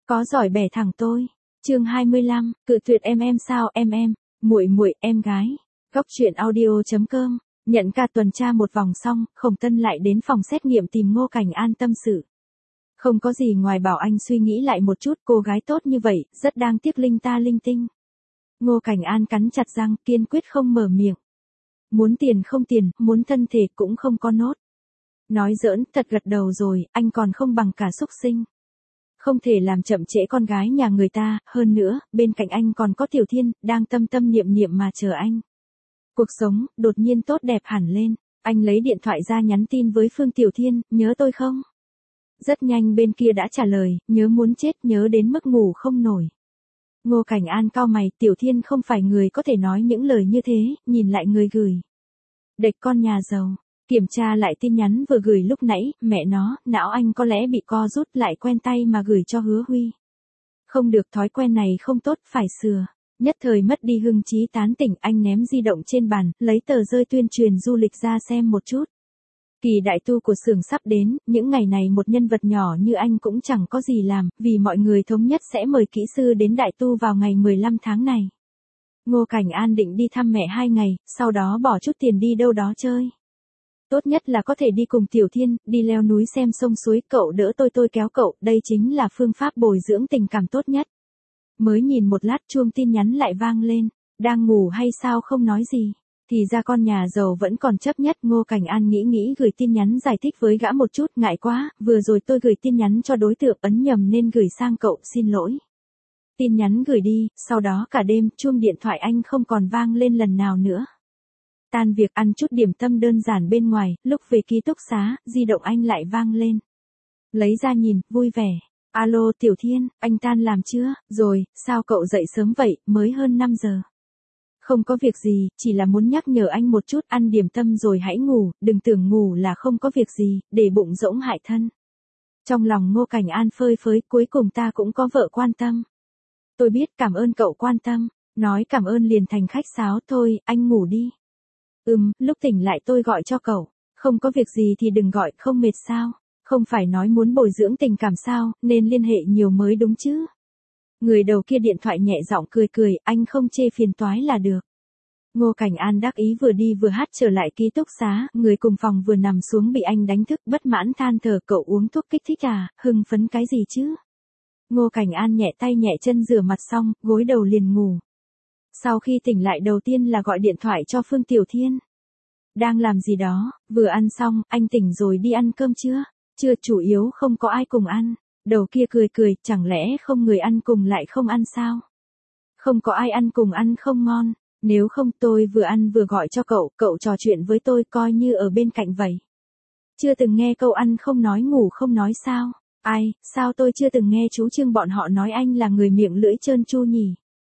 Có giỏi bẻ thẳng tôi. Chương 25, cự tuyệt em sao em, muội muội em gái. Góc truyện audio.com. Nhận ca tuần tra một vòng xong, Khổng Tân lại đến phòng xét nghiệm tìm Ngô Cảnh An tâm sự. Không có gì ngoài bảo anh suy nghĩ lại một chút, cô gái tốt như vậy, rất đáng tiếc linh ta linh tinh. Ngô Cảnh An cắn chặt răng, kiên quyết không mở miệng. Muốn tiền không tiền, muốn thân thể cũng không có nốt. Nói giỡn, thật gật đầu rồi, anh còn không bằng cả súc sinh. Không thể làm chậm trễ con gái nhà người ta, hơn nữa, bên cạnh anh còn có Tiểu Thiên, đang tâm tâm niệm niệm mà chờ anh. Cuộc sống, đột nhiên tốt đẹp hẳn lên, anh lấy điện thoại ra nhắn tin với Phương Tiểu Thiên, nhớ tôi không? Rất nhanh bên kia đã trả lời, nhớ muốn chết, nhớ đến mức ngủ không nổi. Ngô Cảnh An cau mày, Tiểu Thiên không phải người có thể nói những lời như thế, nhìn lại người gửi. Đệch con nhà giàu. Kiểm tra lại tin nhắn vừa gửi lúc nãy, mẹ nó, não anh có lẽ bị co rút lại quen tay mà gửi cho Hứa Huy. Không được, thói quen này không tốt, phải sửa. Nhất thời mất đi hưng trí tán tỉnh, anh ném di động trên bàn, lấy tờ rơi tuyên truyền du lịch ra xem một chút. Kỳ đại tu của xưởng sắp đến, những ngày này một nhân vật nhỏ như anh cũng chẳng có gì làm, vì mọi người thống nhất sẽ mời kỹ sư đến đại tu vào ngày 15 tháng này. Ngô Cảnh An định đi thăm mẹ 2 ngày, sau đó bỏ chút tiền đi đâu đó chơi. Tốt nhất là có thể đi cùng Tiểu Thiên, đi leo núi xem sông suối, cậu đỡ tôi kéo cậu, đây chính là phương pháp bồi dưỡng tình cảm tốt nhất. Mới nhìn một lát chuông tin nhắn lại vang lên, đang ngủ hay sao không nói gì, thì ra con nhà giàu vẫn còn chấp nhất. Ngô Cảnh An nghĩ gửi tin nhắn giải thích với gã một chút, ngại quá, vừa rồi tôi gửi tin nhắn cho đối tượng ấn nhầm nên gửi sang cậu, xin lỗi. Tin nhắn gửi đi, sau đó cả đêm chuông điện thoại anh không còn vang lên lần nào nữa. Tan việc ăn chút điểm tâm đơn giản bên ngoài, lúc về ký túc xá, di động anh lại vang lên. Lấy ra nhìn, vui vẻ. Alo Tiểu Thiên, anh tan làm chưa? Rồi, sao cậu dậy sớm vậy, mới hơn 5 giờ. Không có việc gì, chỉ là muốn nhắc nhở anh một chút, ăn điểm tâm rồi hãy ngủ, đừng tưởng ngủ là không có việc gì, để bụng rỗng hại thân. Trong lòng Ngô Cảnh An phơi phới, cuối cùng ta cũng có vợ quan tâm. Tôi biết, cảm ơn cậu quan tâm. Nói cảm ơn liền thành khách sáo, thôi, anh ngủ đi. Lúc tỉnh lại tôi gọi cho cậu. Không có việc gì thì đừng gọi, không mệt sao? Không phải nói muốn bồi dưỡng tình cảm sao, nên liên hệ nhiều mới đúng chứ? Người đầu kia điện thoại nhẹ giọng cười, anh không chê phiền toái là được. Ngô Cảnh An đắc ý vừa đi vừa hát trở lại ký túc xá, người cùng phòng vừa nằm xuống bị anh đánh thức, bất mãn than thở, cậu uống thuốc kích thích à, hưng phấn cái gì chứ? Ngô Cảnh An nhẹ tay nhẹ chân rửa mặt xong, gối đầu liền ngủ. Sau khi tỉnh lại đầu tiên là gọi điện thoại cho Phương Tiểu Thiên. Đang làm gì đó, vừa ăn xong, anh tỉnh rồi đi ăn cơm chưa? Chưa, chủ yếu không có ai cùng ăn. Đầu kia cười, chẳng lẽ không người ăn cùng lại không ăn sao? Không có ai ăn cùng ăn không ngon, nếu không tôi vừa ăn vừa gọi cho cậu trò chuyện với tôi coi như ở bên cạnh vậy. Chưa từng nghe câu ăn không nói ngủ không nói sao? Ai, sao tôi chưa từng nghe chú Trương bọn họ nói anh là người miệng lưỡi trơn tru nhỉ?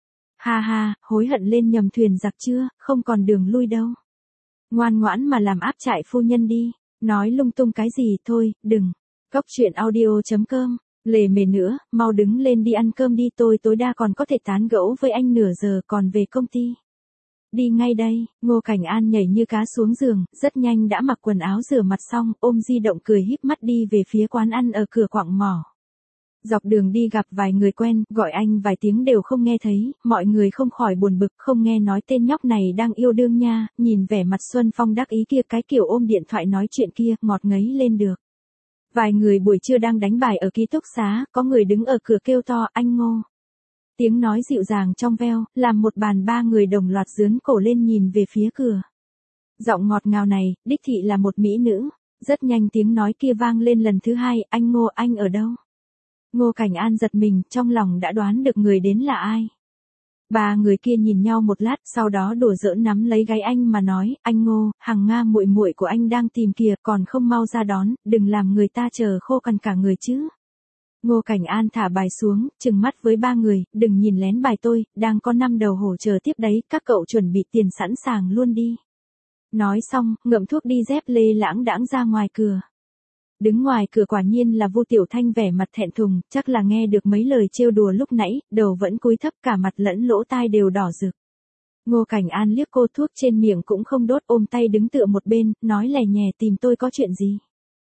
Ha, hối hận lên nhầm thuyền giặc chưa, không còn đường lui đâu. Ngoan ngoãn mà làm áp trại phu nhân đi, nói lung tung cái gì thôi, đừng. Góc truyện audio.com, lề mề nữa, mau đứng lên đi ăn cơm đi, tôi tối đa còn có thể tán gẫu với anh nửa giờ còn về công ty. Đi ngay đây, Ngô Cảnh An nhảy như cá xuống giường, rất nhanh đã mặc quần áo rửa mặt xong, ôm di động cười híp mắt đi về phía quán ăn ở cửa quặng mỏ. Dọc đường đi gặp vài người quen, gọi anh vài tiếng đều không nghe thấy, mọi người không khỏi buồn bực, không nghe nói tên nhóc này đang yêu đương nha, nhìn vẻ mặt Xuân Phong đắc ý kia, cái kiểu ôm điện thoại nói chuyện kia, ngọt ngấy lên được. Vài người buổi trưa đang đánh bài ở ký túc xá, có người đứng ở cửa kêu to, anh Ngô. Tiếng nói dịu dàng trong veo, làm một bàn 3 người đồng loạt giương cổ lên nhìn về phía cửa. Giọng ngọt ngào này, đích thị là một mỹ nữ. Rất nhanh tiếng nói kia vang lên lần thứ 2, anh Ngô, anh ở đâu? Ngô Cảnh An giật mình, trong lòng đã đoán được người đến là ai. 3 người kia nhìn nhau một lát, sau đó đùa giỡn nắm lấy gáy anh mà nói, anh Ngô, Hằng Nga muội muội của anh đang tìm kìa, còn không mau ra đón, đừng làm người ta chờ khô cằn cả người chứ. Ngô Cảnh An thả bài xuống, trừng mắt với 3 người, đừng nhìn lén bài tôi, đang có 5 đầu hổ chờ tiếp đấy, các cậu chuẩn bị tiền sẵn sàng luôn đi. Nói xong, ngậm thuốc đi dép lê lãng đãng ra ngoài cửa. Đứng ngoài cửa quả nhiên là Vu Tiểu Thanh vẻ mặt thẹn thùng, chắc là nghe được mấy lời trêu đùa lúc nãy, đầu vẫn cúi thấp, cả mặt lẫn lỗ tai đều đỏ rực. Ngô Cảnh An liếc cô, thuốc trên miệng cũng không đốt, ôm tay đứng tựa một bên, nói lè nhè, tìm tôi có chuyện gì?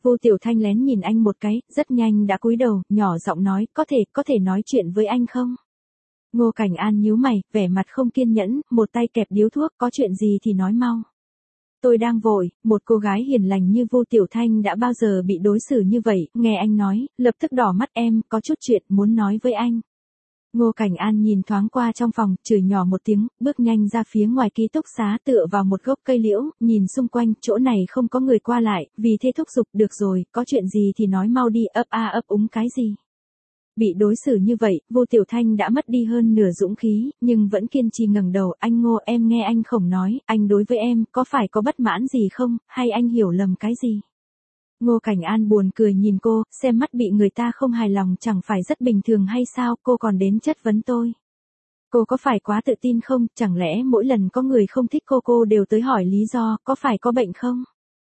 Vu Tiểu Thanh lén nhìn anh một cái, rất nhanh đã cúi đầu, nhỏ giọng nói, có thể nói chuyện với anh không? Ngô Cảnh An nhíu mày, vẻ mặt không kiên nhẫn, một tay kẹp điếu thuốc, có chuyện gì thì nói mau. Tôi đang vội, một cô gái hiền lành như Vu Tiểu Thanh đã bao giờ bị đối xử như vậy, nghe anh nói, lập tức đỏ mắt em, có chút chuyện muốn nói với anh. Ngô Cảnh An nhìn thoáng qua trong phòng, chửi nhỏ một tiếng, bước nhanh ra phía ngoài ký túc xá tựa vào một gốc cây liễu, nhìn xung quanh, chỗ này không có người qua lại, vì thế thúc giục, được rồi, có chuyện gì thì nói mau đi, ấp úng cái gì. Bị đối xử như vậy, Vu Tiểu Thanh đã mất đi hơn nửa dũng khí, nhưng vẫn kiên trì ngẩng đầu, anh Ngô em nghe anh Khổng nói, anh đối với em, có phải có bất mãn gì không, hay anh hiểu lầm cái gì? Ngô Cảnh An buồn cười nhìn cô, xem mắt bị người ta không hài lòng chẳng phải rất bình thường hay sao, cô còn đến chất vấn tôi. Cô có phải quá tự tin không, chẳng lẽ mỗi lần có người không thích cô đều tới hỏi lý do, có phải có bệnh không?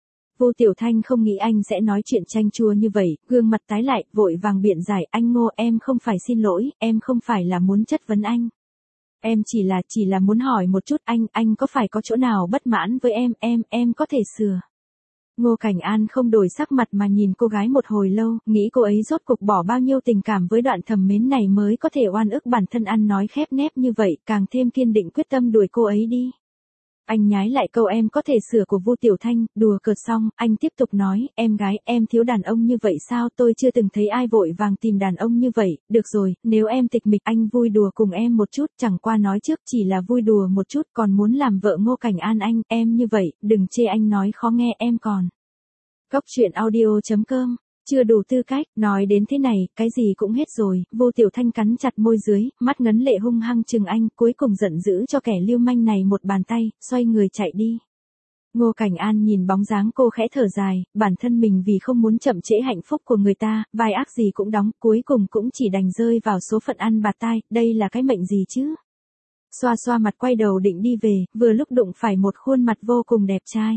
Vu Tiểu Thanh không nghĩ anh sẽ nói chuyện chanh chua như vậy, gương mặt tái lại, vội vàng biện giải, anh Ngô em không phải xin lỗi, em không phải là muốn chất vấn anh. Em chỉ là muốn hỏi một chút anh có phải có chỗ nào bất mãn với em có thể sửa. Ngô Cảnh An không đổi sắc mặt mà nhìn cô gái một hồi lâu, nghĩ cô ấy rốt cuộc bỏ bao nhiêu tình cảm với đoạn thầm mến này mới có thể oan ức bản thân ăn nói khép nép như vậy, càng thêm kiên định quyết tâm đuổi cô ấy đi. Anh nhái lại câu em có thể sửa của Vu Tiểu Thanh, đùa cợt xong, anh tiếp tục nói, em gái, em thiếu đàn ông như vậy sao, tôi chưa từng thấy ai vội vàng tìm đàn ông như vậy, được rồi, nếu em tịch mịch anh vui đùa cùng em một chút, chẳng qua nói trước chỉ là vui đùa một chút, còn muốn làm vợ Ngô Cảnh An anh, em như vậy, đừng chê anh nói khó nghe em còn. Góc truyện audio.com chưa đủ tư cách, nói đến thế này, cái gì cũng hết rồi, Vu Tiểu Thanh cắn chặt môi dưới, mắt ngấn lệ hung hăng chừng anh, cuối cùng giận dữ cho kẻ lưu manh này một bàn tay, xoay người chạy đi. Ngô Cảnh An nhìn bóng dáng cô khẽ thở dài, bản thân mình vì không muốn chậm trễ hạnh phúc của người ta, vai ác gì cũng đóng, cuối cùng cũng chỉ đành rơi vào số phận ăn bạt tai, đây là cái mệnh gì chứ? Xoa xoa mặt quay đầu định đi về, vừa lúc đụng phải một khuôn mặt vô cùng đẹp trai.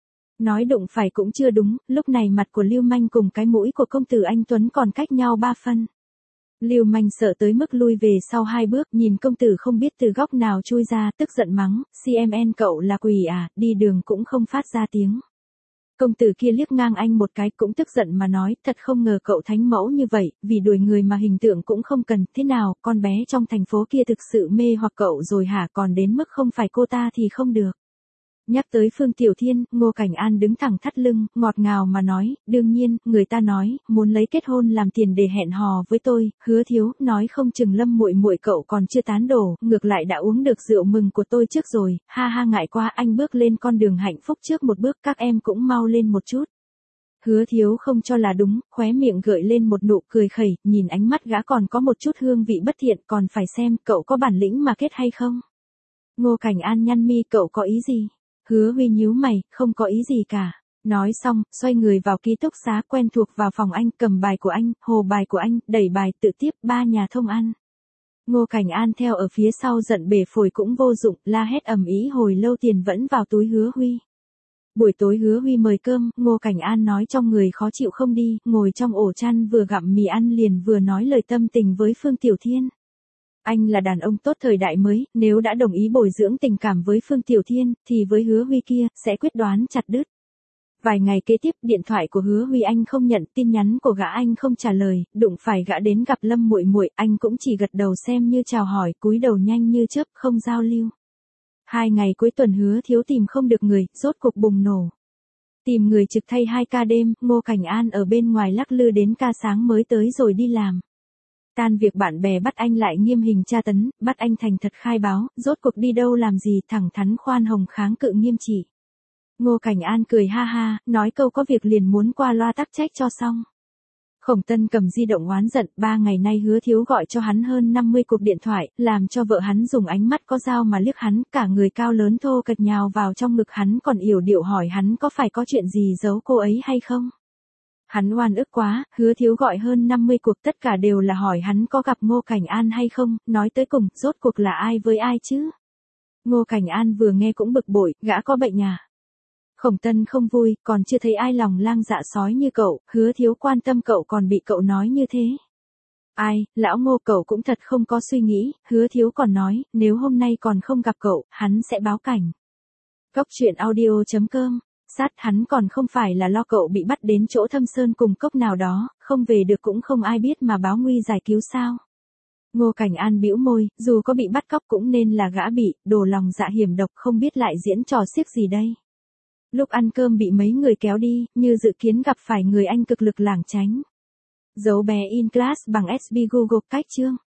Nói đụng phải cũng chưa đúng, lúc này mặt của Lưu Manh cùng cái mũi của công tử anh Tuấn còn cách nhau 3 phân. Lưu Manh sợ tới mức lui về sau 2 bước, nhìn công tử không biết từ góc nào chui ra, tức giận mắng, CMN cậu là quỷ à, đi đường cũng không phát ra tiếng. Công tử kia liếc ngang anh một cái cũng tức giận mà nói, thật không ngờ cậu thánh mẫu như vậy, vì đuổi người mà hình tượng cũng không cần, thế nào, con bé trong thành phố kia thực sự mê hoặc cậu rồi hả, còn đến mức không phải cô ta thì không được. Nhắc tới Phương Tiểu Thiên, Ngô Cảnh An đứng thẳng thắt lưng, ngọt ngào mà nói, đương nhiên, người ta nói, muốn lấy kết hôn làm tiền để hẹn hò với tôi, Hứa Thiếu, nói không chừng Lâm muội muội cậu còn chưa tán đổ, ngược lại đã uống được rượu mừng của tôi trước rồi, ha ha ngại quá anh bước lên con đường hạnh phúc trước một bước, các em cũng mau lên một chút. Hứa Thiếu không cho là đúng, khóe miệng gợi lên một nụ cười khẩy, nhìn ánh mắt gã còn có một chút hương vị bất thiện, còn phải xem cậu có bản lĩnh mà kết hay không. Ngô Cảnh An nhăn mi, cậu có ý gì? Hứa Huy nhíu mày, không có ý gì cả. Nói xong, xoay người vào ký túc xá quen thuộc vào phòng anh, cầm bài của anh, hồ bài của anh, đẩy bài tự tiếp 3 nhà thông ăn. Ngô Cảnh An theo ở phía sau giận bể phổi cũng vô dụng, la hét ầm ĩ hồi lâu tiền vẫn vào túi Hứa Huy. Buổi tối Hứa Huy mời cơm, Ngô Cảnh An nói trong người khó chịu không đi, ngồi trong ổ chăn vừa gặm mì ăn liền vừa nói lời tâm tình với Phương Tiểu Thiên. Anh là đàn ông tốt thời đại mới, nếu đã đồng ý bồi dưỡng tình cảm với Phương Tiểu Thiên, thì với Hứa Huy kia, sẽ quyết đoán chặt đứt. Vài ngày kế tiếp, điện thoại của Hứa Huy anh không nhận, tin nhắn của gã anh không trả lời, đụng phải gã đến gặp Lâm muội muội, anh cũng chỉ gật đầu xem như chào hỏi, cúi đầu nhanh như chớp, không giao lưu. 2 ngày cuối tuần Hứa Thiếu tìm không được người, rốt cuộc bùng nổ. Tìm người trực thay 2 ca đêm, Ngô Cảnh An ở bên ngoài lắc lư đến ca sáng mới tới rồi đi làm. Tan việc bạn bè bắt anh lại nghiêm hình tra tấn, bắt anh thành thật khai báo, rốt cuộc đi đâu làm gì, thẳng thắn khoan hồng kháng cự nghiêm trị. Ngô Cảnh An cười ha ha, nói câu có việc liền muốn qua loa tắc trách cho xong. Khổng Tân cầm di động oán giận, 3 ngày nay Hứa Thiếu gọi cho hắn hơn 50 cuộc điện thoại, làm cho vợ hắn dùng ánh mắt có dao mà liếc hắn, cả người cao lớn thô kệch nhào vào trong ngực hắn còn yểu điệu hỏi hắn có phải có chuyện gì giấu cô ấy hay không. Hắn oan ức quá, Hứa Thiếu gọi hơn 50 cuộc tất cả đều là hỏi hắn có gặp Ngô Cảnh An hay không, nói tới cùng, rốt cuộc là ai với ai chứ. Ngô Cảnh An vừa nghe cũng bực bội, gã có bệnh à. Khổng Tân không vui, còn chưa thấy ai lòng lang dạ sói như cậu, Hứa Thiếu quan tâm cậu còn bị cậu nói như thế. Ai, lão Ngô cậu cũng thật không có suy nghĩ, Hứa Thiếu còn nói, nếu hôm nay còn không gặp cậu, hắn sẽ báo cảnh. Góc truyện audio.com Sát hắn còn không phải là lo cậu bị bắt đến chỗ thâm sơn cùng cốc nào đó, không về được cũng không ai biết mà báo nguy giải cứu sao. Ngô Cảnh An bĩu môi, dù có bị bắt cóc cũng nên là gã bị, đồ lòng dạ hiểm độc không biết lại diễn trò xiếc gì đây. Lúc ăn cơm bị mấy người kéo đi, như dự kiến gặp phải người anh cực lực lảng tránh. Dấu bé in class bằng SB Google cách chương.